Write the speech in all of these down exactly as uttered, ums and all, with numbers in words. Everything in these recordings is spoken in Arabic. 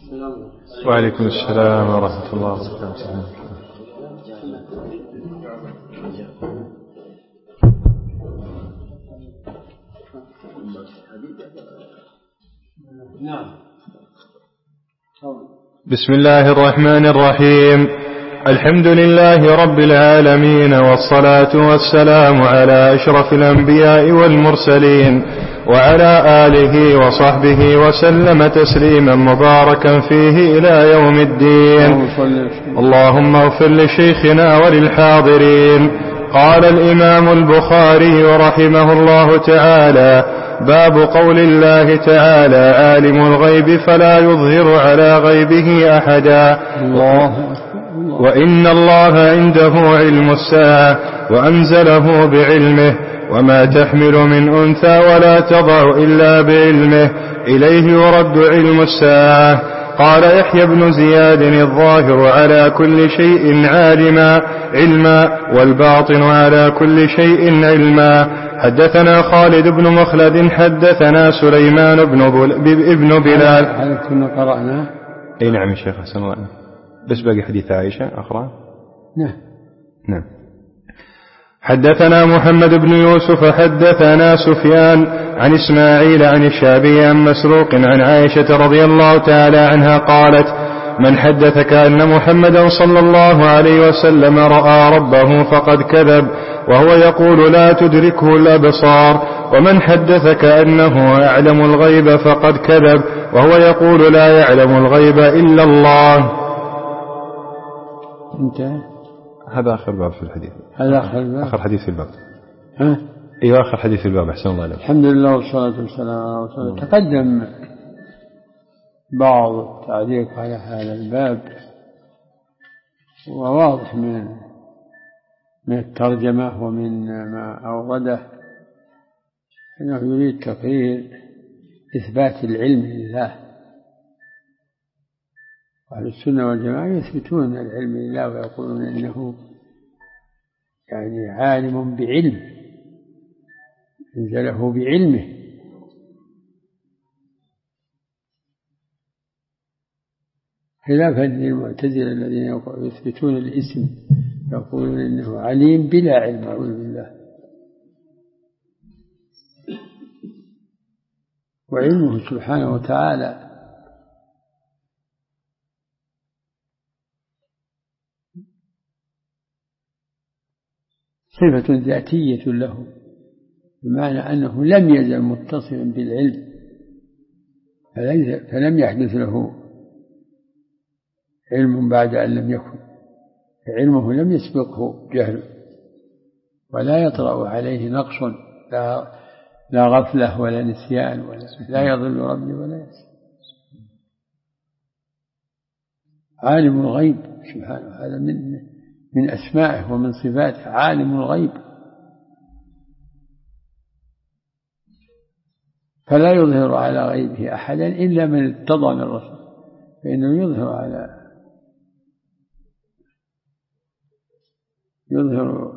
وعليكم السلام ورحمة الله وبركاته. بسم الله الرحمن الرحيم. الحمد لله رب العالمين، والصلاة والسلام على أشرف الأنبياء والمرسلين، وعلى آله وصحبه وسلم تسليما مباركا فيه إلى يوم الدين. اللهم اغفر لشيخنا وللحاضرين. قال الإمام البخاري رحمه الله تعالى: باب قول الله تعالى: عالم الغيب فلا يظهر على غيبه أحدا، وإن الله عنده علم الساعة وأنزله بعلمه، وما تحمل من أنثى ولا تضع إلا بعلمه، إليه يرد علم الساعة. قال يحيى بن زياد: الظاهر على كل شيء عالما علما، والباطن على كل شيء علما. حدثنا خالد بن مخلد حدثنا سليمان بن ابن بلال. هل كنا قرأنا؟ اي نعم يا شيخ، حسن الله. بس باقي حديث عائشة أخرى. نعم نعم. حدثنا محمد بن يوسف حدثنا سفيان عن إسماعيل عن الشعبي عن مسروق عن عائشة رضي الله تعالى عنها قالت: من حدثك أن محمدا صلى الله عليه وسلم رأى ربه فقد كذب، وهو يقول لا تدركه الأبصار. ومن حدثك أنه يعلم الغيب فقد كذب، وهو يقول لا يعلم الغيب إلا الله. انتهى. هذا آخر باب في الحديث. هذا آخر باب. آخر حديث في الباب. ها؟ أيوة آخر حديث في الباب. أحسن الله عليك. الحمد لله والصلاة والسلام على رسول الله. تقدم بعض التعليق على هذا الباب، وواضح من من الترجمة ومن ما أورده أنه يريد تقرير إثبات العلم لله. أهل السنة والجماعة يثبتون العلم لله ويقولون إنه يعني عالم بعلم، أنزله بعلمه، خلافا للمعتزلة الذين يثبتون الاسم، يقولون إنه عليم بلا علم. أعوذ بالله. وعلمه سبحانه وتعالى صفة ذاتية له، بمعنى أنه لم يزل متصلا بالعلم، فلم يحدث له علم بعد أن لم يكن. علمه لم يسبقه جهل، ولا يطرأ عليه نقص، لا, لا غفلة ولا نسيان، ولا لا يضل ربي ولا ينسى. عالم الغيب سبحانه، هذا من من أسمائه ومن صفاته، عالم الغيب. فلا يظهر على غيبه أحدا إلا من ارتضى من الرسول، فإنه يظهر على يظهر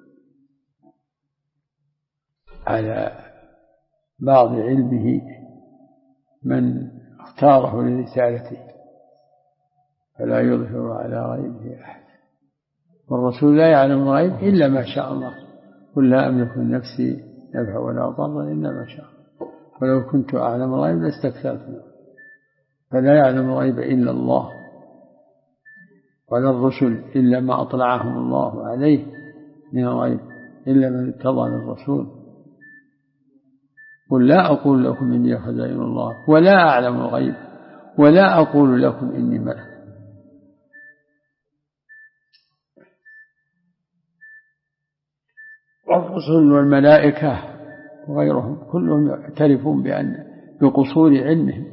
على بعض علمه من اختاره لرسالته، فلا يظهر على غيبه أحد. والرسول لا يعلم الغيب إلا ما شاء الله. قل لا أملك لنفسي نفعا ولا ضرا إلا ما شاء الله، ولو كنت أعلم الغيب لاستكثرت منه. فلا يعلم الغيب إلا الله، ولا الرسل إلا ما أطلعهم الله عليه من الغيب، إلا من ارتضى من الرسول. قل لا أقول لكم إني خزائن الله ولا أعلم الغيب ولا أقول لكم إني ملك. والرسل والملائكة وغيرهم كلهم يعترفون بأن بقصور علمهم،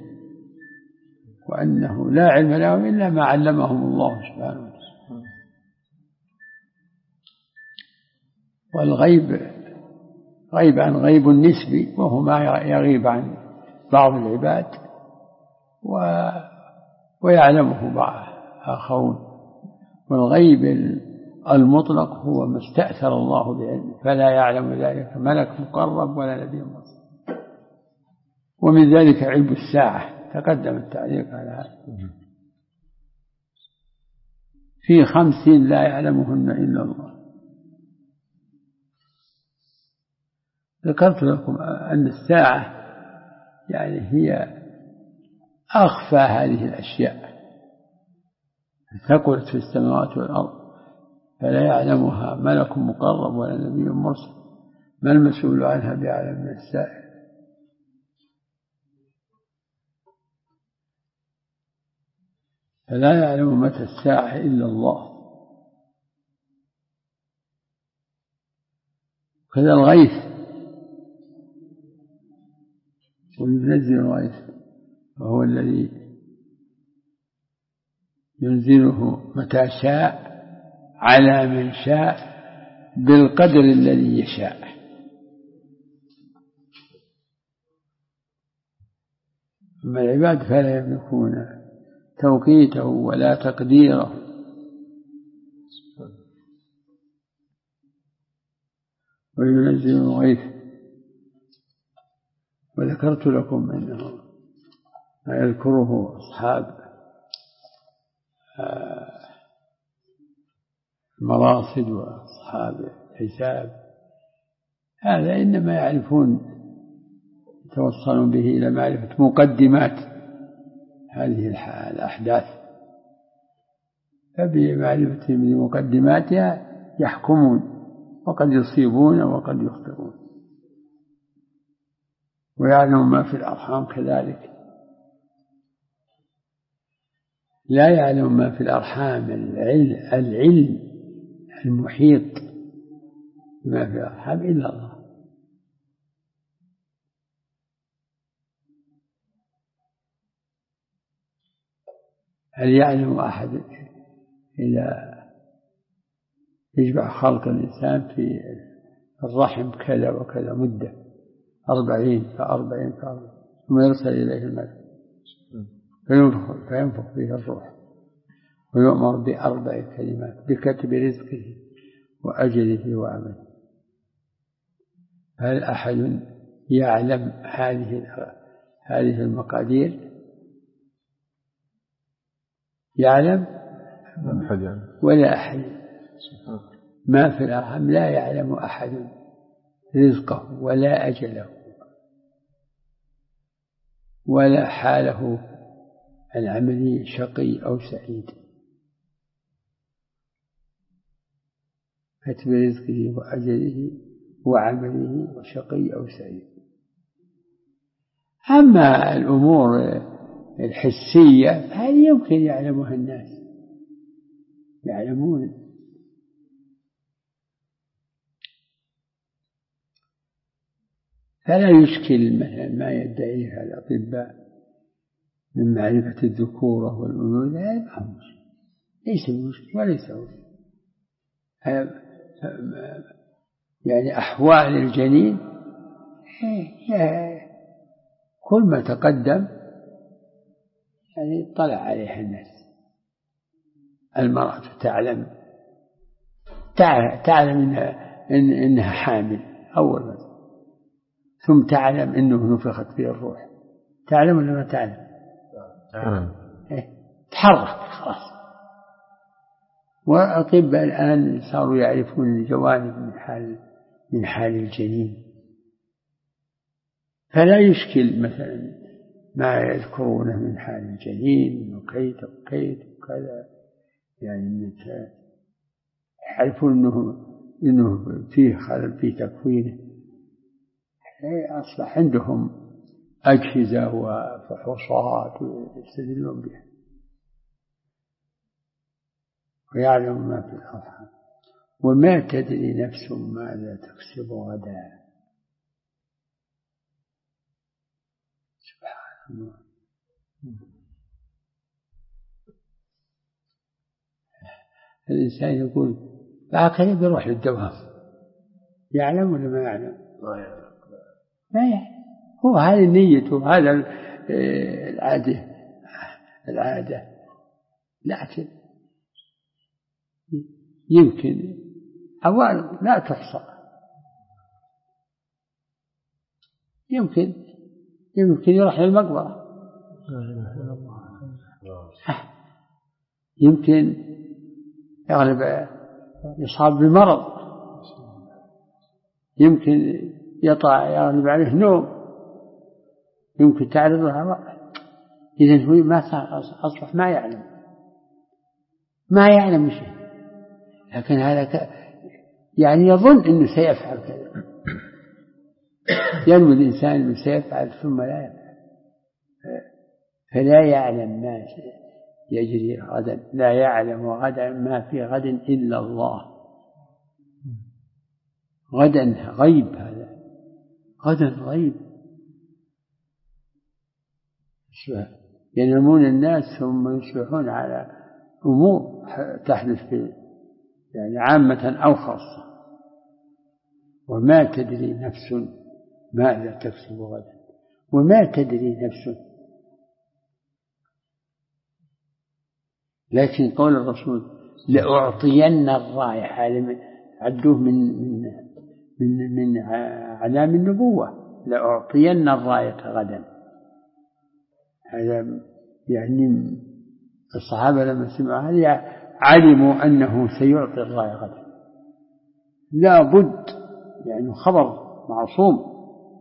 وأنه لا علم لهم إلا ما علمهم الله سبحانه وتعالى. والغيب غيب عن غيب نسبي، وهو ما يغيب عن بعض العباد و... ويعلمه بعض آخرون. والغيب المطلق هو ما استأثر الله بعلمه، فلا يعلم ذلك ملك مقرب ولا نبي مرسل. ومن ذلك علم الساعة، تقدم التعليق على هذا. في خمس لا يعلمهن إلا الله. ذكرت لكم أن الساعة يعني هي أخفى هذه الأشياء، ثقلت في السماوات والأرض فلا يعلمها ملك مقرب ولا نبي مرسل، ما المسؤول عنها بأعلم من السائل. فلا يعلم متى الساعة إلا الله. كذا الغيث، وينزل الغيث وهو الذي ينزله متى شاء على من شاء بالقدر الذي يشاء. أما العباد فلا يملكون توقيته ولا تقديره. وينزل الغيث. وذكرت لكم أنه ما يذكره أصحاب المراصد وأصحاب الحساب هذا إنما يعرفون يتوصلون به إلى معرفة مقدمات هذه الأحداث، فبمعرفتهم لمقدماتها يحكمون، وقد يصيبون وقد يخطئون. ويعلم ما في الأرحام كذلك، لا يعلم ما في الأرحام العلم, العلم المحيط بما في الأرحام إلا الله. هل يعلم أحد إذا يجمع خلق الإنسان في الرحم كذا وكذا مدة أربعين فأربعين فأربعين ثم يرسل إليه الملك فينفخ, فينفخ فيه الروح ويؤمر بأربع كلمات بكتب رزقه وأجله وعمله. هل أحد يعلم هذه هذه المقادير؟ يعلم ولا أحد. ما في الأرحام لا يعلم أحد رزقه ولا أجله ولا حاله العملي شقي أو سعيد. كتب رزقه وأجله وعمله وشقي أو سعيد. أما الأمور الحسية هذه يمكن يعلمها الناس، يعلمون. فلا يشكل مثلا ما يدعيه الأطباء من معرفة الذكورة والأنوثة، هذا ليس مشكل وليس مشكل. يعني أحوال الجنين كل ما تقدم يعني طلع عليها الناس. المرأة تعلم تعلم إنها, إن إنها حامل أول ما، ثم تعلم إنه نفخت فيه الروح. تعلم ولا ما تعلم؟ تعلم. تحرك خلاص. والأطباء الآن صاروا يعرفون الجوانب من حال من حال الجنين، فلا يشكل مثلا ما يذكرونه من حال الجنين وكيت وكيت وكذا، يعني يعرفون إنه إنه فيه خلل في تكوينه. أصبح عندهم أجهزة وفحوصات يستدلون بها. ويعلم ما في الأرحام وما تدري نفس ماذا تكسب غدا. سبحان الله. الإنسان يقول لكن بيروح للدوام، يعلم ولا ما يعلم؟ ما يعلم. ما يعلم. هو هذه نيته، هذا العادة العادة لكن يمكن أولا لا تحصى، يمكن يمكن يروح للمقبرة يمكن يغلب يصاب بمرض، يمكن يطع يغلب عليه نوم، يمكن تعرض له. إذن هو ما أصبح ما يعلم ما يعلم شيء، لكن هذا ك... يعني يظن أنه سيفعل كذا، ينوي الإنسان أنه سيفعل ثم لا يفعل، فلا يعلم ما يجري غدا، لا يعلم غدا ما في غد إلا الله. غدا غيب، هذا غدا غيب. ينامون الناس ثم يصبحون على أمور تحدث في يعني عامة أو خاصة، وما تدري نفس ماذا تكسب غدا، وما تدري نفس. لكن قول الرسول لأعطين الراية، هذا عدوه من من من, من علام النبوة، لأعطين الراية غدا. هذا يعني الصحابة لما سمعوا هذا علموا أنه سيعطي الراية غدا، لا بد، يعني خبر معصوم.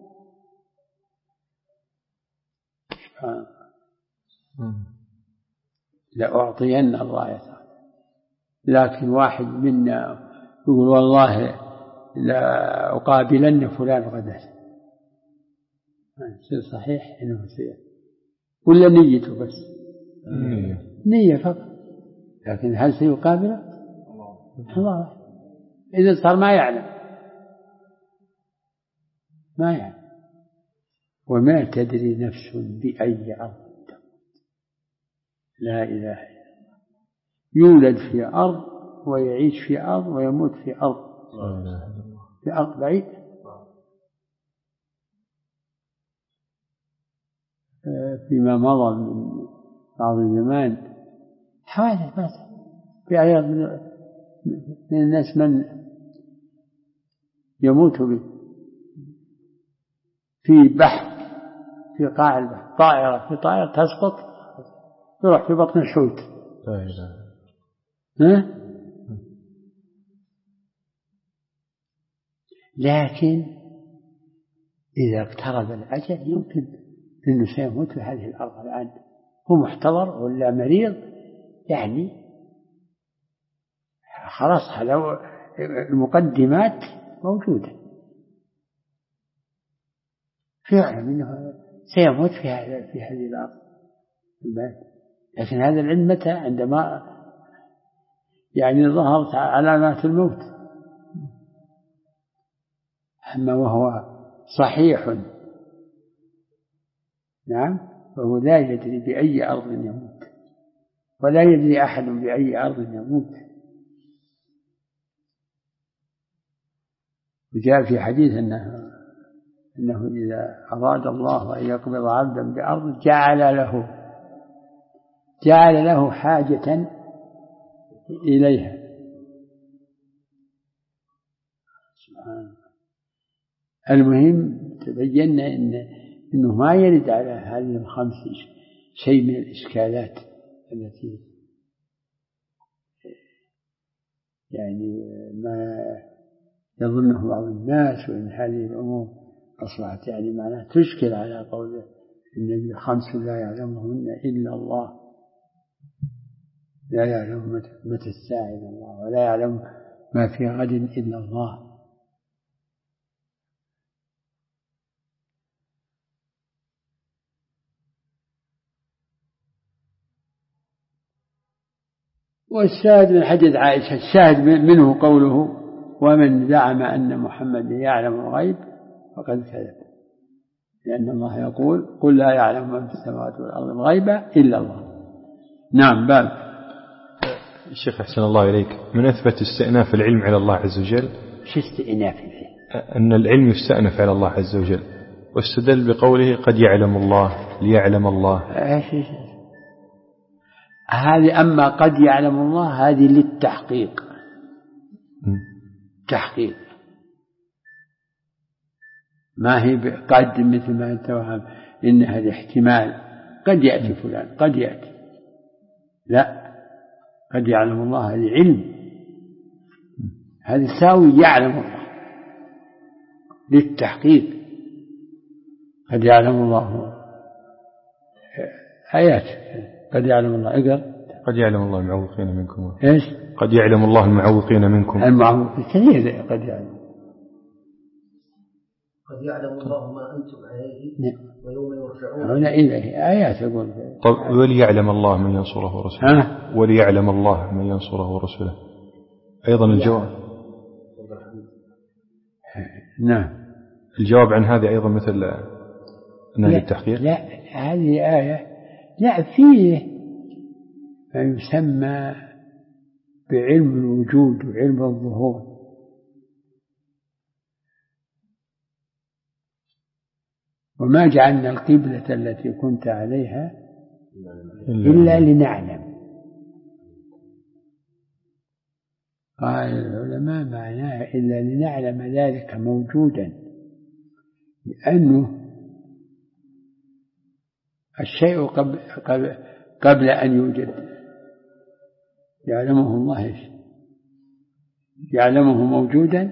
لأعطين الراية. لكن واحد منا يقول والله لا أقابلن فلان غدا، شيء صحيح إنه سيئ ولا نيته بس نية, نية فقط، لكن هل سيقابله؟ الله. إذا صار ما يعلم ما يعلم. وما تدري نفس بأي أرض، لا إله إلا الله. يولد في أرض ويعيش في أرض ويموت في أرض، في أرض بعيد. فيما مضى من بعض الزمان حوادث مات في أيام من الناس من يموت به في بحر، في قاع البحر، طائرة في طائرة تسقط يروح في بطن الحوت. ها؟ لكن إذا اقترب الأجل يمكن أنه سيموت في هذه الأرض الآن، هو محتضر ولا مريض، يعني خلاص هذا المقدمات موجودة، فيعلم أنه سيموت في هذه في هذه الأرض. لكن هذا العلم متى؟ عندما يعني ظهرت علامات الموت. أما وهو صحيح نعم، فهو لا يدري بأي أرض يموت، ولا يدري أحد بأي أرض يموت. وجاء في حديث أنه, إنه إذا أراد الله أن يقبض عبدا بأرض جعل له جعل له حاجة إليها. سبحان. المهم تبين إن إنه ما يرد على هذه الخمس شيء من الإشكالات التي يعني ما يظنه بعض الناس، وإن هذه الأمور أصبحت يعني معناها تشكل على قوله النبي خمس لا يعلمهن إلا الله، لا يعلم متى الساعة إلا الله، ولا يعلم ما في غد إلا الله. والشاهد من حديث عائشة، الشاهد منه قوله ومن زعم أن محمد يعلم الغيب فقد كذب، لأن الله يقول قل لا يعلم من في السماوات والأرض الغيب إلا الله. نعم. باب الشيخ أحسن الله إليك، من أثبت استئناف العلم على الله عز وجل؟ شو استئناف فيه؟ أن العلم يستأنف على الله عز وجل، واستدل بقوله قد يعلم الله ليعلم الله. هذه أما قد يعلم الله هذه للتحقيق، تحقيق، ما هي قد مثل ما توهم إنها الاحتمال قد يأتي فلان قد يأتي، لا، قد يعلم الله هذه علم، هذه ساوي يعلم الله للتحقيق. قد يعلم الله آيات، قد يعلم الله اقرأ قد يعلم الله المعوقين منكم. ايش؟ قد يعلم الله المعوقين منكم. المعوقين كثير قد يعلم. قد يعلم الله ما أنتم عليه ويوم يرجعون هنا إليه آيات يقول. طب وليعلم الله من ينصره ورسوله. ها؟ وليعلم الله من ينصره ورسوله أيضا الجواب. نعم. الجواب عن هذه أيضا مثل نهي التحقيق. لا هذه آية لا فيه ما يسمى بعلم الوجود وعلم الظهور. وما جعلنا القبلة التي كنت عليها إلا لنعلم. قال العلماء معناه إلا لنعلم ذلك موجودا، لأنه الشيء قبل, قبل, قبل أن يوجد يعلمه الله إيش؟ يعلمه موجودا،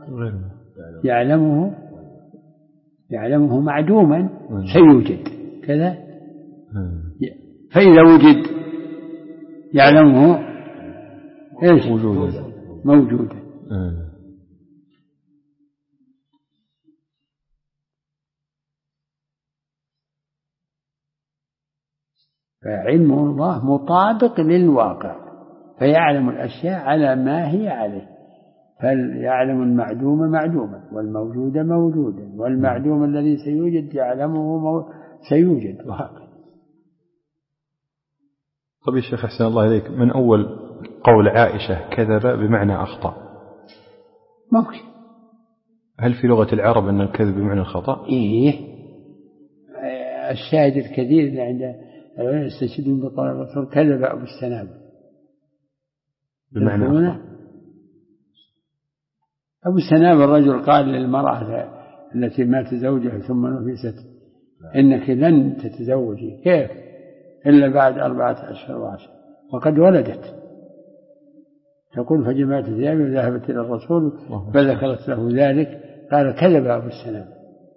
يعلمه يعلمه معدوما سيوجد كذا. فإذا وجد يعلمه إيش؟ موجودا موجودا. فعلم الله مطابق للواقع، فيعلم الأشياء على ما هي عليه، فيعلم المعدوم معدوما والموجود موجودا والمعدوم الذي سيوجد يعلمه مو... سيوجد وهكذا. طب يا شيخ أحسن الله إليك، من أول قول عائشة كذب بمعنى أخطأ ممكن. هل في لغة العرب أن الكذب بمعنى الخطأ؟ إيه الشاهد الكثير اللي عند يستشهدون بقول الرسول كذب أبو السنابل بمعنى أخطأ. أبو السنابل الرجل قال للمرأة التي مات زوجها ثم نفست إنك لن تتزوجي كيف إلا بعد أربعة أشهر وعشر وقد ولدت. تقول فجمعت ثيابي وذهبت إلى الرسول فذكرت له ذلك قال كذب أبو السنابل.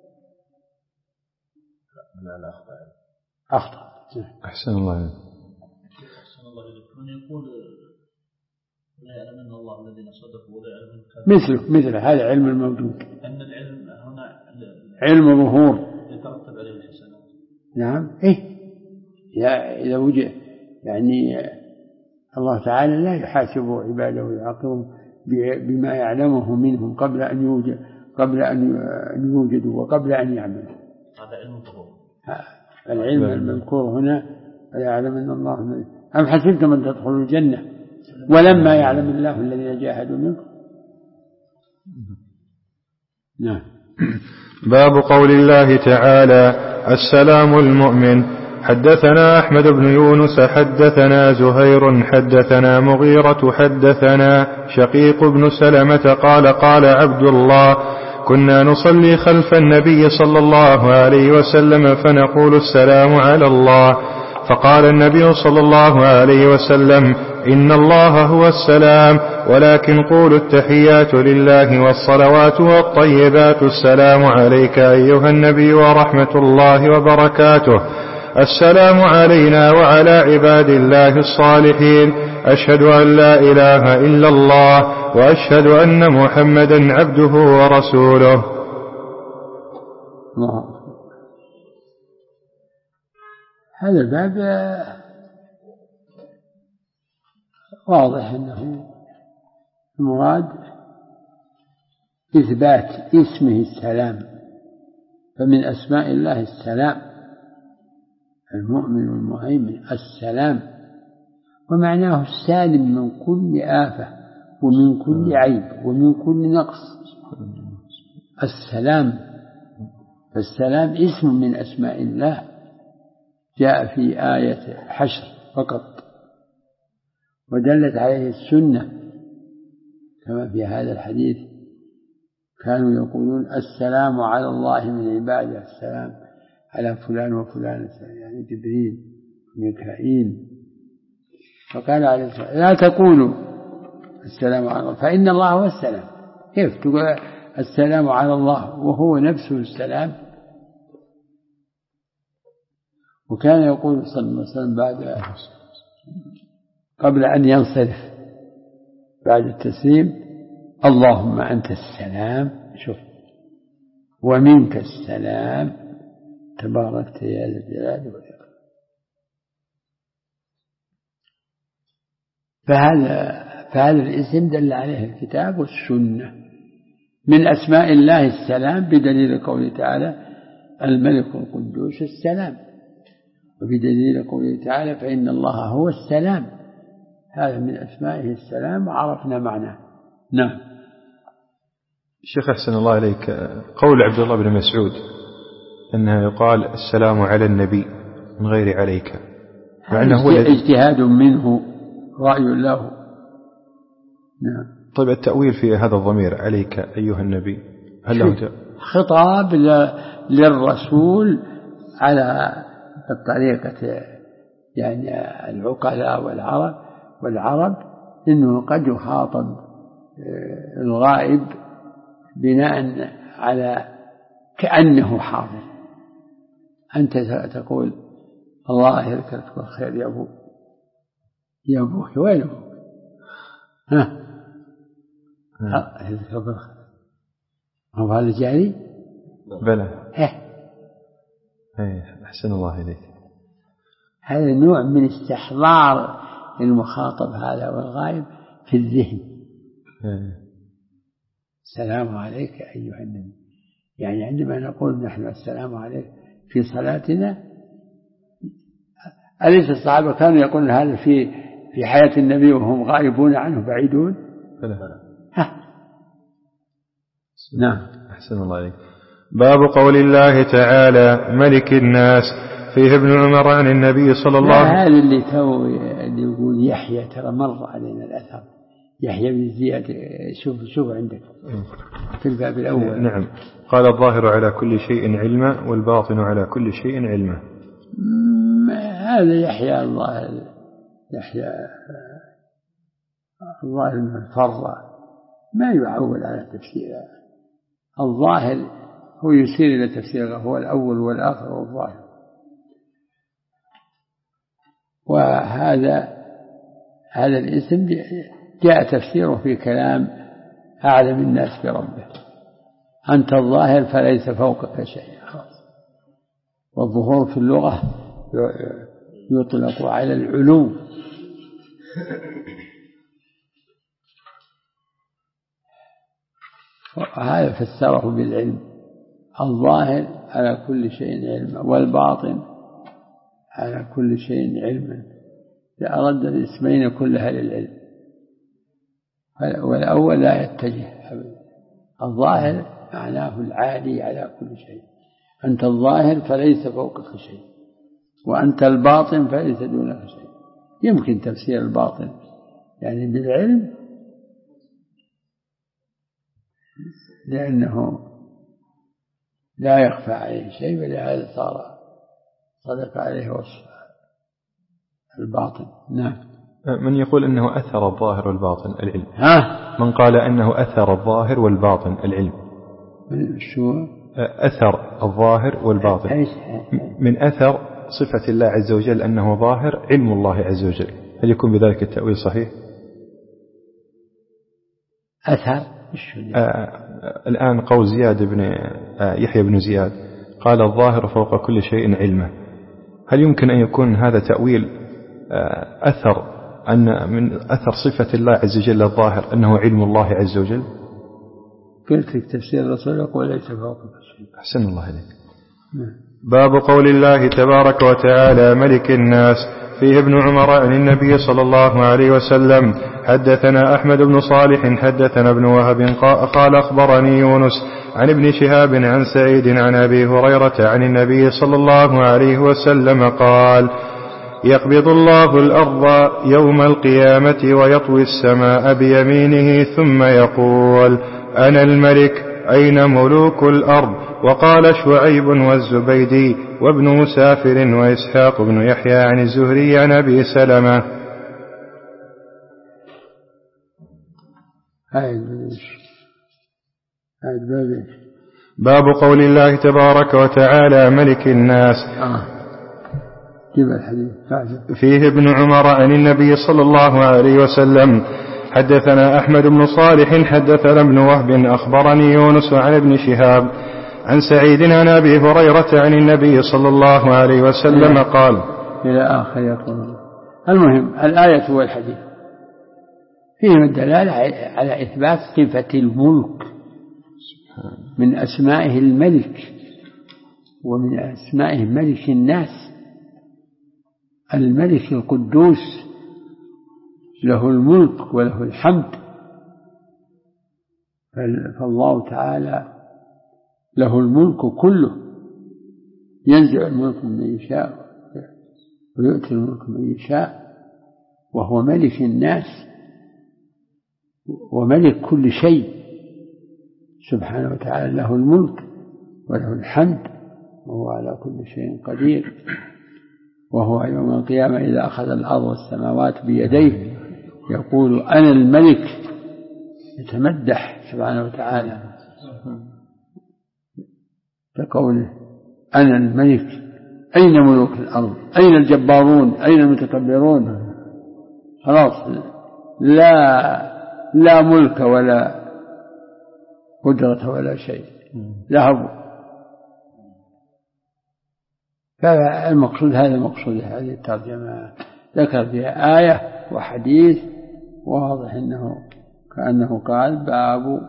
أخطأ. أحسن الله عليك. أحسن الله عليك. من يقول لا يعلمن الله الذين صدقوا ولا يعلمن مثله مثل هذا علم الموجود. أن العلم هنا علم ظهور يترتب عليه الحسنات. نعم إيه إذا وجد يعني الله تعالى لا يحاسب عباده ويعاقبهم بما يعلمه منهم قبل أن يوجد قبل أن يوجدوا وقبل أن يعملوا. هذا علم الظهور. العلم المذكور هنا يعلم أن الله أم حسبتم أن تدخلوا الجنة ولما يعلم الله الذين جاهدوا منكم. نعم. باب قول الله تعالى السلام المؤمن. حدثنا أحمد بن يونس حدثنا زهير حدثنا مغيرة حدثنا شقيق بن سلمة قال قال عبد الله كنا نصلي خلف النبي صلى الله عليه وسلم فنقول السلام على الله، فقال النبي صلى الله عليه وسلم إن الله هو السلام ولكن قولوا التحيات لله والصلوات والطيبات السلام عليك أيها النبي ورحمة الله وبركاته، السلام علينا وعلى عباد الله الصالحين، أشهد أن لا إله إلا الله وأشهد أن محمدا عبده ورسوله. الله. هذا الباب واضح أنه المراد إثبات اسمه السلام، فمن أسماء الله السلام المؤمن والمهيمن السلام، ومعناه السالم من كل آفة ومن كل عيب ومن كل نقص. السلام، فالسلام اسم من أسماء الله جاء في آية الحشر فقط، ودلت عليه السنة كما في هذا الحديث كانوا يقولون السلام على الله من عباده، السلام على فلان وفلان يعني جبريل وميكائيل. فقال عليه الصلاة لا تقولوا السلام على الله فإن الله هو السلام. كيف تقول السلام على الله وهو نفسه السلام؟ وكان يقول صلى الله عليه وسلم بعد قبل أن ينصرف بعد التسليم اللهم أنت السلام شوف ومنك السلام تباركت يا ذا الجلال والإكرام. فهذا فهذا الاسم دل عليه الكتاب والسنة من أسماء الله السلام بدليل قوله تعالى الملك القدوس السلام، وبدليل قوله تعالى فإن الله هو السلام. هذا من أسمائه السلام وعرفنا معناه. نعم. الشيخ أحسن الله إليك، قول عبد الله بن مسعود أنه يقال السلام على النبي من غير عليك، مع أنه هو اجتهاد منه رأي له. نعم. طيب التأويل في هذا الضمير عليك أيها النبي هل له خطاب للرسول على الطريقة يعني العقلاء والعرب والعرب إنه قد يخاطب الغائب بناء على كأنه حاضر. أنت تقول الله يذكرك بالخير يا أبو يا أبوك وين أبوك؟ ها يذكرك بالخير هو هذا جاري؟ بلى. إيه أحسن الله إليك. هذا نوع من استحضار المخاطب هذا والغائب في الذهن. السلام عليك أيها النبي، يعني عندما نقول نحن السلام عليك في صلاتنا، أليس الصحابة كانوا يقولون هذا في في حياة النبي وهم غائبون عنه بعيدون؟ ها. نعم. أحسن الله عليك. باب قول الله تعالى ملك الناس فيه ابن عمر عن النبي صلى الله عليه وسلم. هذا اللي تو اللي يقول يحيى ترى مر علينا الأثر يحيى بن زياد. شوف شوف عندك في الباب الأول. نعم. قال الظاهر على كل شيء علما والباطن على كل شيء علما. هذا يحيى الله يحيى الظاهر الفر ما يعول على تفسيره. الظاهر هو يشير إلى تفسيره هو الأول والآخر والظاهر. وهذا هذا الاسم جاء تفسيره في كلام أعلم الناس بربه. أنت الظاهر فليس فوقك شيء. والظهور في اللغة يطلق على العلو. هذا فسره بالعلم. الظاهر على كل شيء علما والباطن على كل شيء علما. أرد الاسمين كلها للعلم، والأول لا يتجه أبدا. الظاهر معناه العالي على كل شيء. أنت الظاهر فليس فوقك شيء، وأنت الباطن فليس دونك شيء. يمكن تفسير الباطن يعني بالعلم، لأنه لا يخفى عليه شيء، ولهذا صار صدق عليه وصف الباطن. نعم. من يقول أنه أثر الظاهر والباطن العلم؟ ها؟ من قال أنه أثر الظاهر والباطن العلم. شو؟ أثر الظاهر والباطن. من أثر صفة الله عز وجل أنه ظاهر علم الله عز وجل، هل يكون بذلك التأويل صحيح؟ أثر آه الآن قول زياد بن آه يحيى بن زياد قال الظاهر فوق كل شيء علمه، هل يمكن أن يكون هذا تأويل آه أثر أن من أثر صفة الله عز وجل الظاهر أنه علم الله عز وجل؟ قلت لك تفسير الرسول يقول ليس فوق كل شيء. أحسن الله عليك. باب قول الله تبارك وتعالى ملك الناس فيه ابن عمر عن النبي صلى الله عليه وسلم. حدثنا أحمد بن صالح حدثنا ابن وهب قال أخبرني يونس عن ابن شهاب عن سعيد عن أبي هريرة عن النبي صلى الله عليه وسلم قال يقبض الله الأرض يوم القيامة ويطوي السماء بيمينه ثم يقول أنا الملك أين ملوك الأرض وقال شعيب والزبيدي وابن مسافر وإسحاق بن يحيى عن الزهري عن أبي سلمة. باب قول الله تبارك وتعالى ملك الناس. آه. فيه ابن عمر عن النبي صلى الله عليه وسلم. حدثنا أحمد بن صالح حدثنا ابن وهب أخبرني يونس عن ابن شهاب عن سعيد عن أبي هريرة عن النبي صلى الله عليه وسلم قال إلى آخر يقول. المهم الآية والحديث فيهم الدلالة على إثبات صفة الملك، من أسمائه الملك ومن أسمائه ملك الناس، الملك القدوس له الملك وله الحمد. فالله تعالى له الملك كله، ينزع الملك من يشاء ويؤتي الملك من يشاء، وهو ملك الناس وملك كل شيء سبحانه وتعالى. له الملك وله الحمد وهو على كل شيء قدير. وهو يوم القيامة إذا أخذ الأرض والسماوات بيديه يقول أنا الملك، يتمدح سبحانه وتعالى كقوله أنا الملك. أين ملوك الأرض؟ أين الجبارون؟ أين المتكبرون؟ خلاص لا لا ملك ولا قدرة ولا شيء، ذهبوا. فالمقصود هذا المقصود هذه الترجمة، ذكر فيها آية وحديث واضح أنه كأنه قال باب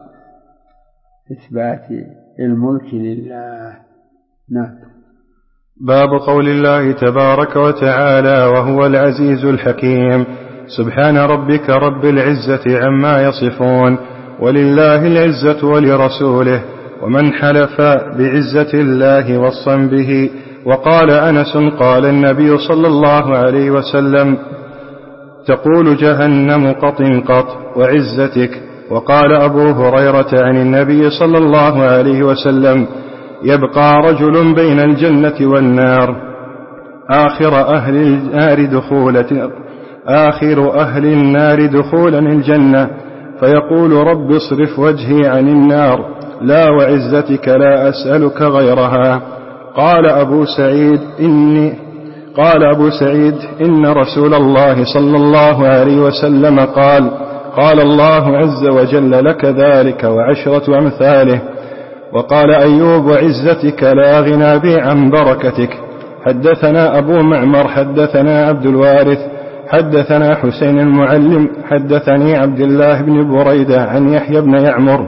إثبات الملك لله. نعم. باب قول الله تبارك وتعالى وهو العزيز الحكيم. سبحان ربك رب العزة عما يصفون، ولله العزة ولرسوله، ومن حلف بعزة الله وصا به. وقال أنس قال النبي صلى الله عليه وسلم تقول جهنم قط قط وعزتك. وقال أبو هريرة عن النبي صلى الله عليه وسلم يبقى رجل بين الجنة والنار آخر أهل النار دخولة آخر أهل النار دخولا الجنة، فيقول رب اصرف وجهي عن النار، لا وعزتك لا أسألك غيرها. قال أبو سعيد إني قال أبو سعيد إن رسول الله صلى الله عليه وسلم قال قال الله عز وجل لك ذلك وعشرة أمثاله. وقال أيوب وعزتك لا غنى بي عن بركتك. حدثنا أبو معمر حدثنا عبد الوارث حدثنا حسين المعلم حدثني عبد الله بن بريدة عن يحيى بن يعمر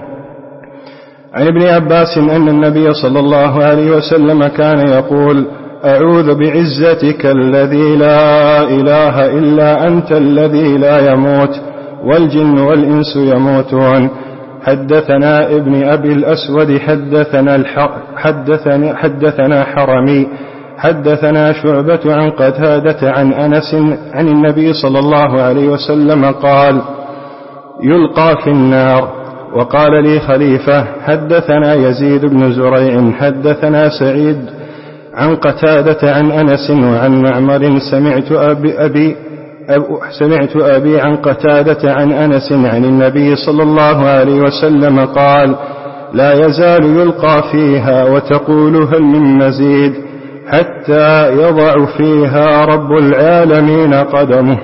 عن ابن عباس أن النبي صلى الله عليه وسلم كان يقول أعوذ بعزتك الذي لا إله إلا أنت الذي لا يموت والجن والإنس يموتون. حدثنا ابن أبي الأسود حدثنا, حدثنا, حدثنا حرمي حدثنا شعبة عن قتادة عن أنس عن النبي صلى الله عليه وسلم قال يلقى في النار. وقال لي خليفة حدثنا يزيد بن زريع حدثنا سعيد عن قتادة عن أنس وعن معمر سمعت أبي, أبي سمعت أبي عن قتادة عن أنس عن النبي صلى الله عليه وسلم قال لا يزال يلقى فيها وتقول هل من مزيد حتى يضع فيها رب العالمين قدمه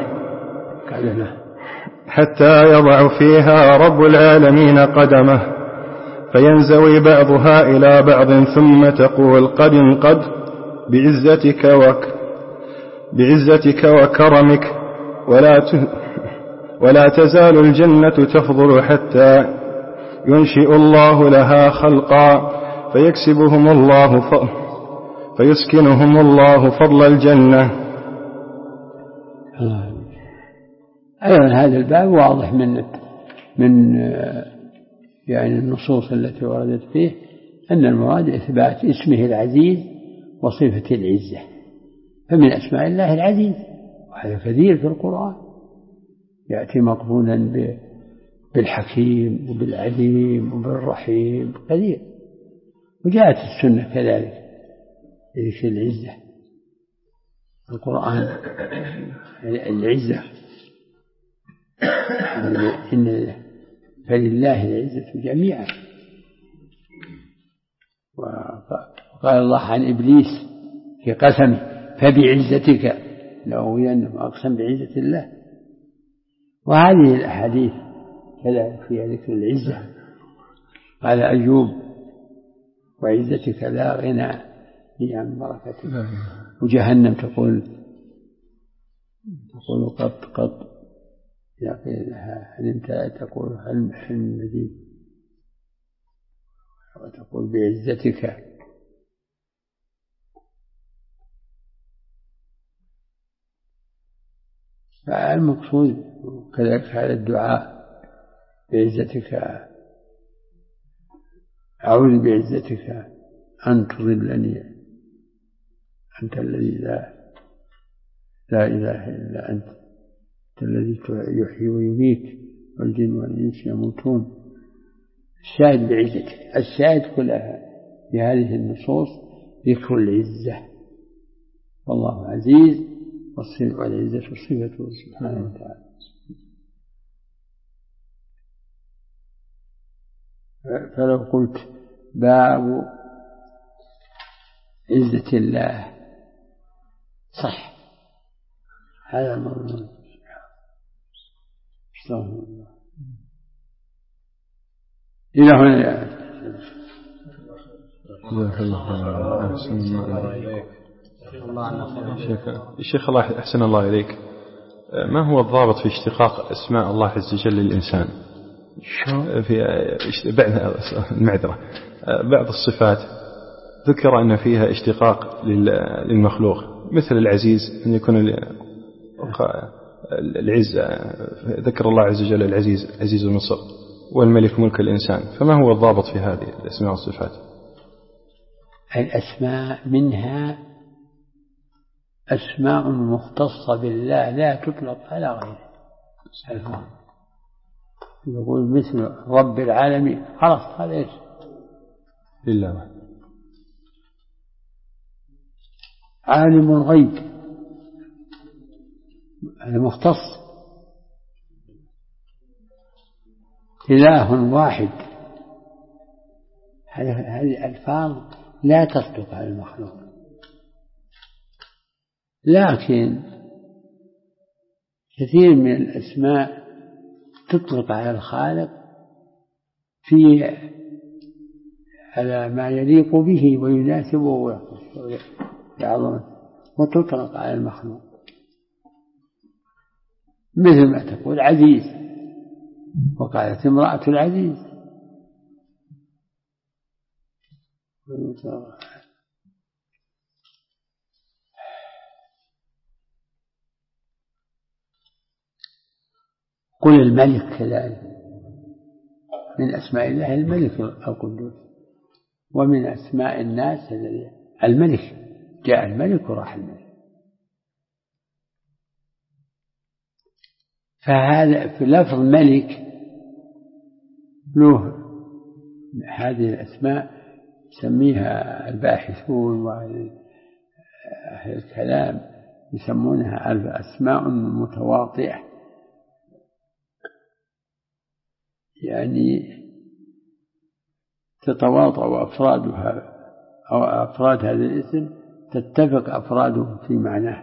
حتى يضع فيها رب العالمين قدمه فينزوي بعضها إلى بعض ثم تقول قد قد بعزتك وك بعزتك وكرمك ولا ولا تزال الجنة تفضل حتى ينشئ الله لها خلقا فيكسبهم الله ف... فيسكنهم الله فضل الجنة. أيضا هذا الباب واضح من من يعني النصوص التي وردت فيه أن المراد إثبات اسمه العزيز وصفة العزة. فمن أسماء الله العزيز، وهذا كثير في القرآن يأتي مقرونا بالحكيم وبالعليم وبالرحيم كثير. وجاءت السنة كذلك ذكر العزة، القرآن العزة إن فلله العزة جميعا. وقال الله عن إبليس في قسمه فبعزتك لأغوينهم، أقسم بعزة الله. وهذه الأحاديث كذلك فيها ذكر العزة. قال أيوب وعزتك لا غنى لي عن بركتك. وجهنم تقول تقول قط قط إذا قيل لها هل امتلأت تقول هل حلم مزيد، وتقول بعزتك. فالمقصود كذلك هذا الدعاء بعزتك أعوذ بعزتك أن تضلني أنت الذي لا لا إله إلا أنت، أنت الذي يحيي ويميت والجن والإنس يموتون. الشاهد بعزتك. الشاهد كلها في هذه النصوص ذكر العزة، والله عزيز والعزة صفته سبحانه وتعالى. فلو قلت باب عزة الله صح، هذا الموضوع. استغفر الله. إلى هنا يا الشيخ الله أحسن الله إليك، ما هو الضابط في اشتقاق أسماء الله عز وجل للإنسان؟ في بعض المعذرة بعض الصفات ذكر أن فيها اشتقاق للمخلوق، مثل العزيز أن يكون العزة، ذكر الله عز وجل العزيز عزيز مصر، والملك ملك الإنسان. فما هو الضابط في هذه الأسماء والصفات؟ الأسماء منها أسماء مختصة بالله لا تطلق على غيره. يقول مثل رب العالمين، خلاص هذا إيش لله. عالم الغيب هذا مختص. إله واحد هذه ألفاظ لا تصدق على المخلوق، لكن كثير من الأسماء تطلق على الخالق في على ما يليق به ويناسبه بعظمته، وتطلق على المخلوق، مثل ما تقول عزيز، وقالت امرأة العزيز. قل الملك كذلك من أسماء الله الملك القدوس، ومن أسماء الناس الملك، جاء الملك وراح الملك. فهذا في لفظ ملك له هذه الأسماء يسميها الباحثون وأهل الكلام يسمونها أسماء متواطئة، يعني تتواطأ أفرادها أو أفراد هذا الاسم تتفق أفراده في معناه،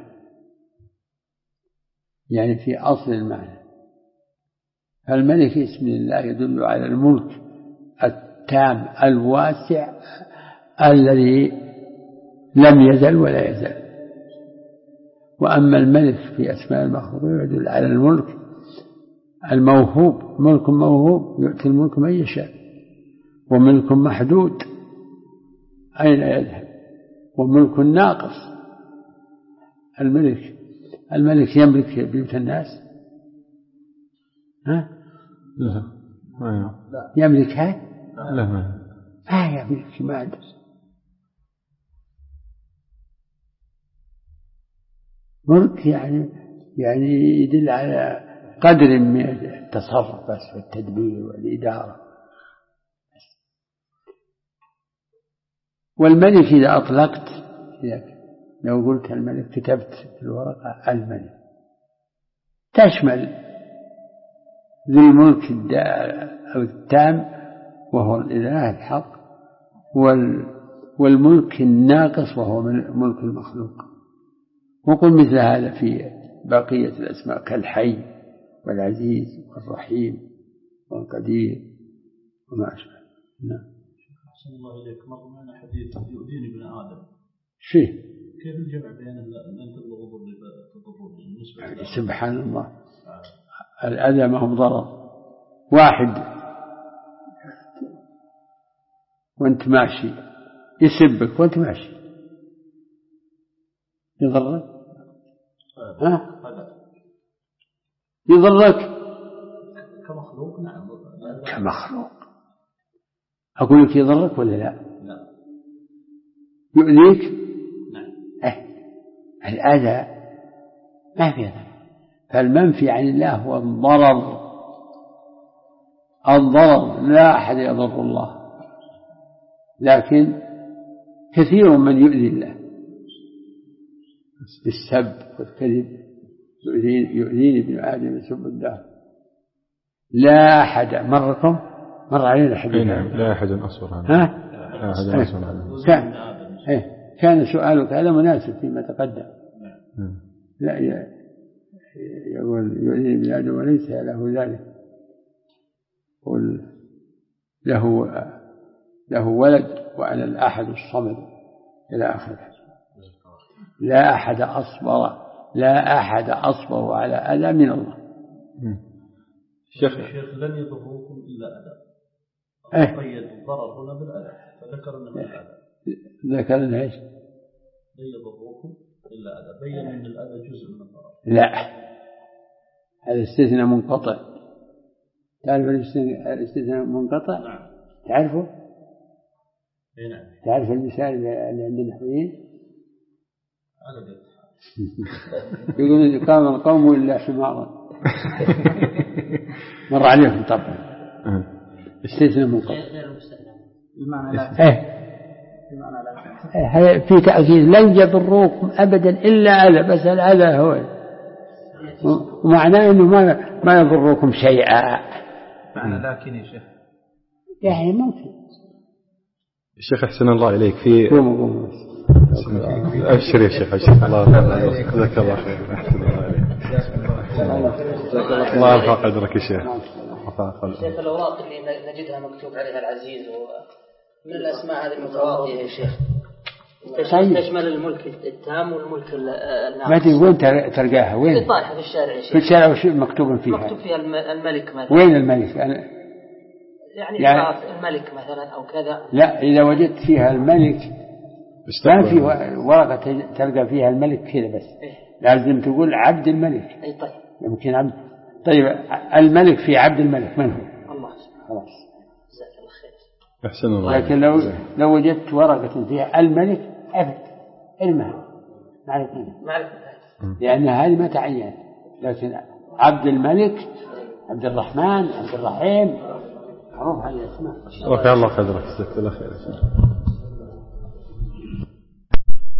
يعني في أصل المعنى. فالملك اسم الله يدل على الملك التام الواسع الذي لم يزل ولا يزال. وأما الملك في أسماء المخلوقين يدل على الملك الموهوب، ملك موهوب يؤتي الملك من يشاء، وملك محدود أين يذهب، وملك ناقص. الملك الملك يملك بيوت الناس؟ ها؟ لا يملكها؟ لا ما لا يملك، ما عنده. ملك يعني يعني يدل على قدر من التصرف بس والتدبير والإدارة. والملك إذا أطلقت، لو قلت الملك كتبت في الورقة الملك، تشمل ذو الملك التام وهو الإله الحق، والملك الناقص وهو ملك المخلوق. وقل مثل هذا في بقية الأسماء كالحي والعزيز والرحيم والقدير وما أشبه. نعم. أحسن الله إليك. مر معنا حديث يؤذيني ابن آدم. شيء كيف الجمع بين أن تبلغ ضر؟ سبحان الله. الأذى ما هو ضرر. واحد وانت ماشي يسبك وانت ماشي يضرك؟ ها؟ يضرك كمخلوق؟ نعم كمخلوق. أقول لك يضرك ولا لا؟ لا. يؤذيك؟ نعم. اه الأذى ما في ضرر. فالمنفي عن الله هو الضرر. الضرر لا أحد يضر الله، لكن كثير من يؤذي الله بالسب والكذب. يؤذيني ابن آدم يسب الدهر. لا أحد مركم مر علينا حديث. نعم. لا أحد أصبر عنه. ها؟ لا أحد أصبر عنه. كان كان سؤالك هذا مناسب فيما تقدم. لا يقول يؤذيني ابن آدم وليس له ذلك. قل له له ولد وأنا الأحد الصمد إلى آخره. لا أحد أصبر لا أحد أصبر على أذى من الله. شيخ لن يضروكم إلا أذى. قيد الضرر هنا بالأذى، فذكر أنه الأذى. ذكر أنه إيش؟ لن يضروكم إلا أذى، بين أن الأذى جزء من الضرر. لا، هذا استثناء منقطع. تعرف الاستثناء منقطع؟ نعم. تعرفه؟ اي نعم. تعرف المثال اللي عند النحويين؟ يقولون قام القوم إلا حمارا. مر عليهم طبعا. استثناء منقطع. غير مستثنى. بمعنى لا. إيه. بمعنى لا. في تأكيد لن يضروكم أبدا إلا أذى، بس الأذى هو ومعناه إنه ما ما يضروكم شيئا. معنى لكن يا شيخ. يعني ممكن. الشيخ أحسن الله إليك في قوم قوم. أبشر يا شيخ أبشر. الله جزاك الله خير. أحسن الله إليك. الله يرفع قدرك يا شيخ. شيخ الأوراق اللي نجدها مكتوب عليها العزيز من الأسماء هذه المتواضعة يا شيخ، تشمل الملك التام والملك الناقص. ما تدري وين تلقاها؟ وين؟ في طايحة في الشارع يا شيخ. في الشارع وش مكتوب فيها؟ مكتوب فيها الملك مثلا. وين الملك؟ أنا يعني, يعني الملك مثلا أو كذا. لا، إذا وجدت فيها الملك ما في ورقة تلقى فيها الملك كذا بس. إيه؟ لازم تقول عبد الملك. أي طيب. يمكن عبد. طيب الملك في عبد الملك من هو؟ الله. خلاص. جزاك الله خير. أحسن الله. لكن لو لو وجدت ورقة فيها الملك أبد المهم معرفة. معرفة. لأن هذه ما تعين. لكن عبد الملك، عبد الرحمن، عبد الرحيم، معروف هذه الأسماء. رفع الله قدرك. جزاك الله خير.